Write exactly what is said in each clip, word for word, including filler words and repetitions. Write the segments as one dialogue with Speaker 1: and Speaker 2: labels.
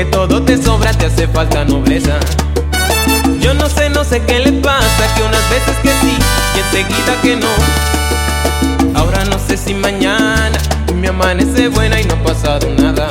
Speaker 1: que todo te sobra, te hace falta nobleza. Yo no sé, no sé qué le pasa, que unas veces que sí y enseguida que no. Ahora no sé si mañana me amanece buena y no ha pasado nada.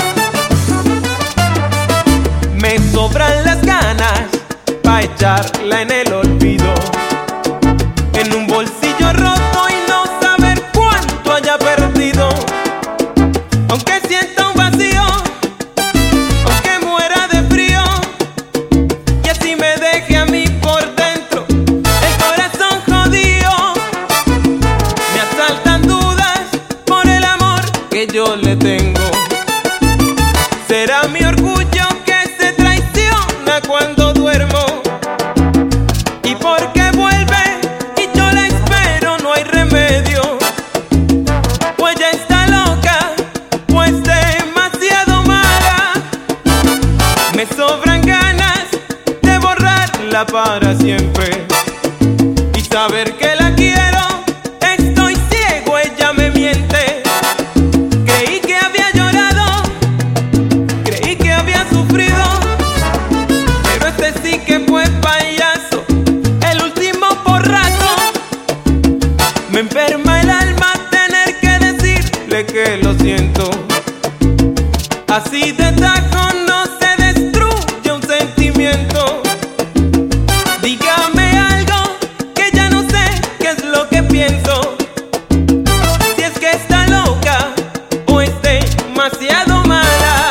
Speaker 1: Me sobran las ganas pa' echarla en el olvido, en un bolsillo roto y no saber cuánto haya perdido. Aunque sienta un vacío, aunque muera de frío, y así me deje a mí por dentro el corazón jodido. Me asaltan dudas por el amor que yo le tengo. Será mi orgullo que se traiciona cuando duermo, y porque vuelve y yo la espero no hay remedio. Pues ya está loca, pues demasiado mala. Me sobran ganas de borrarla para siempre y saber que la quiero. Estoy ciego, ella me miente. Creí que había llorado, creí que había sufrido, pero este sí que fue payaso, el último porrazo. Me enferma el alma tener que decirle que lo siento. Así de tajo no se destruye un sentimiento. Dígame algo que ya no sé qué es lo que pienso. Si es que está loca o es demasiado mala.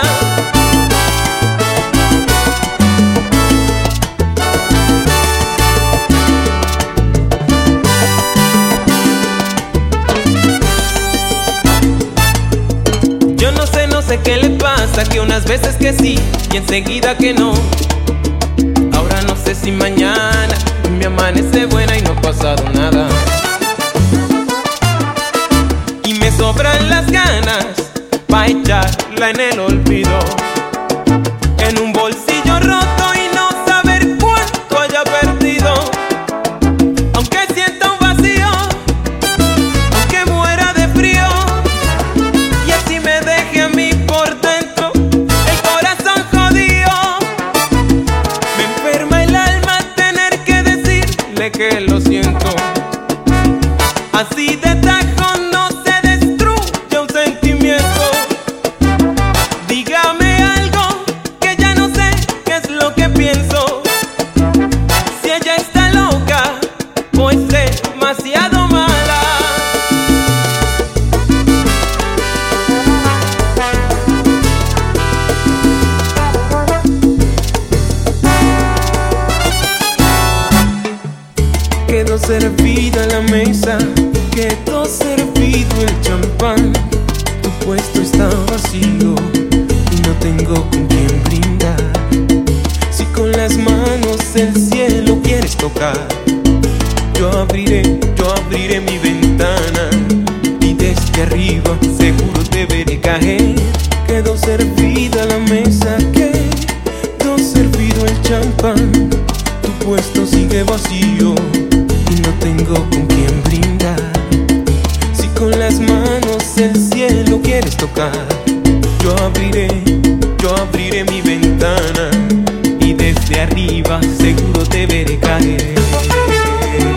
Speaker 1: Yo no sé, no sé qué le pasa, que unas veces que sí y enseguida que no. Ahora no sé si mañana me amanece buena y no ha pasado nada. Y me sobran las ganas pa' echarla en el olvido, en un bolsillo roto y no saber cuánto haya perdido. Aunque sienta un vacío, aunque muera de frío, y así me deje a mí por dentro el corazón jodido. Me enferma el alma tener que decirle que lo siento. Así de tajo no se destruye un sentimiento. Dígame algo que ya no sé qué es lo que pienso. Si ella está loca o es demasiado mala. Quedó servida la mesa, quedó servido el champán. Tu puesto está vacío y no tengo con quién brindar. Si con las manos el cielo quieres tocar, yo abriré, yo abriré mi ventana y desde arriba seguro te veré caer. Quedó servida la mesa, quedó servido el champán. Tu puesto sigue vacío y no tengo con quién brindar. Si con las manos el cielo quieres tocar, yo abriré, yo abriré mi ventana y desde arriba seguro te veré caer.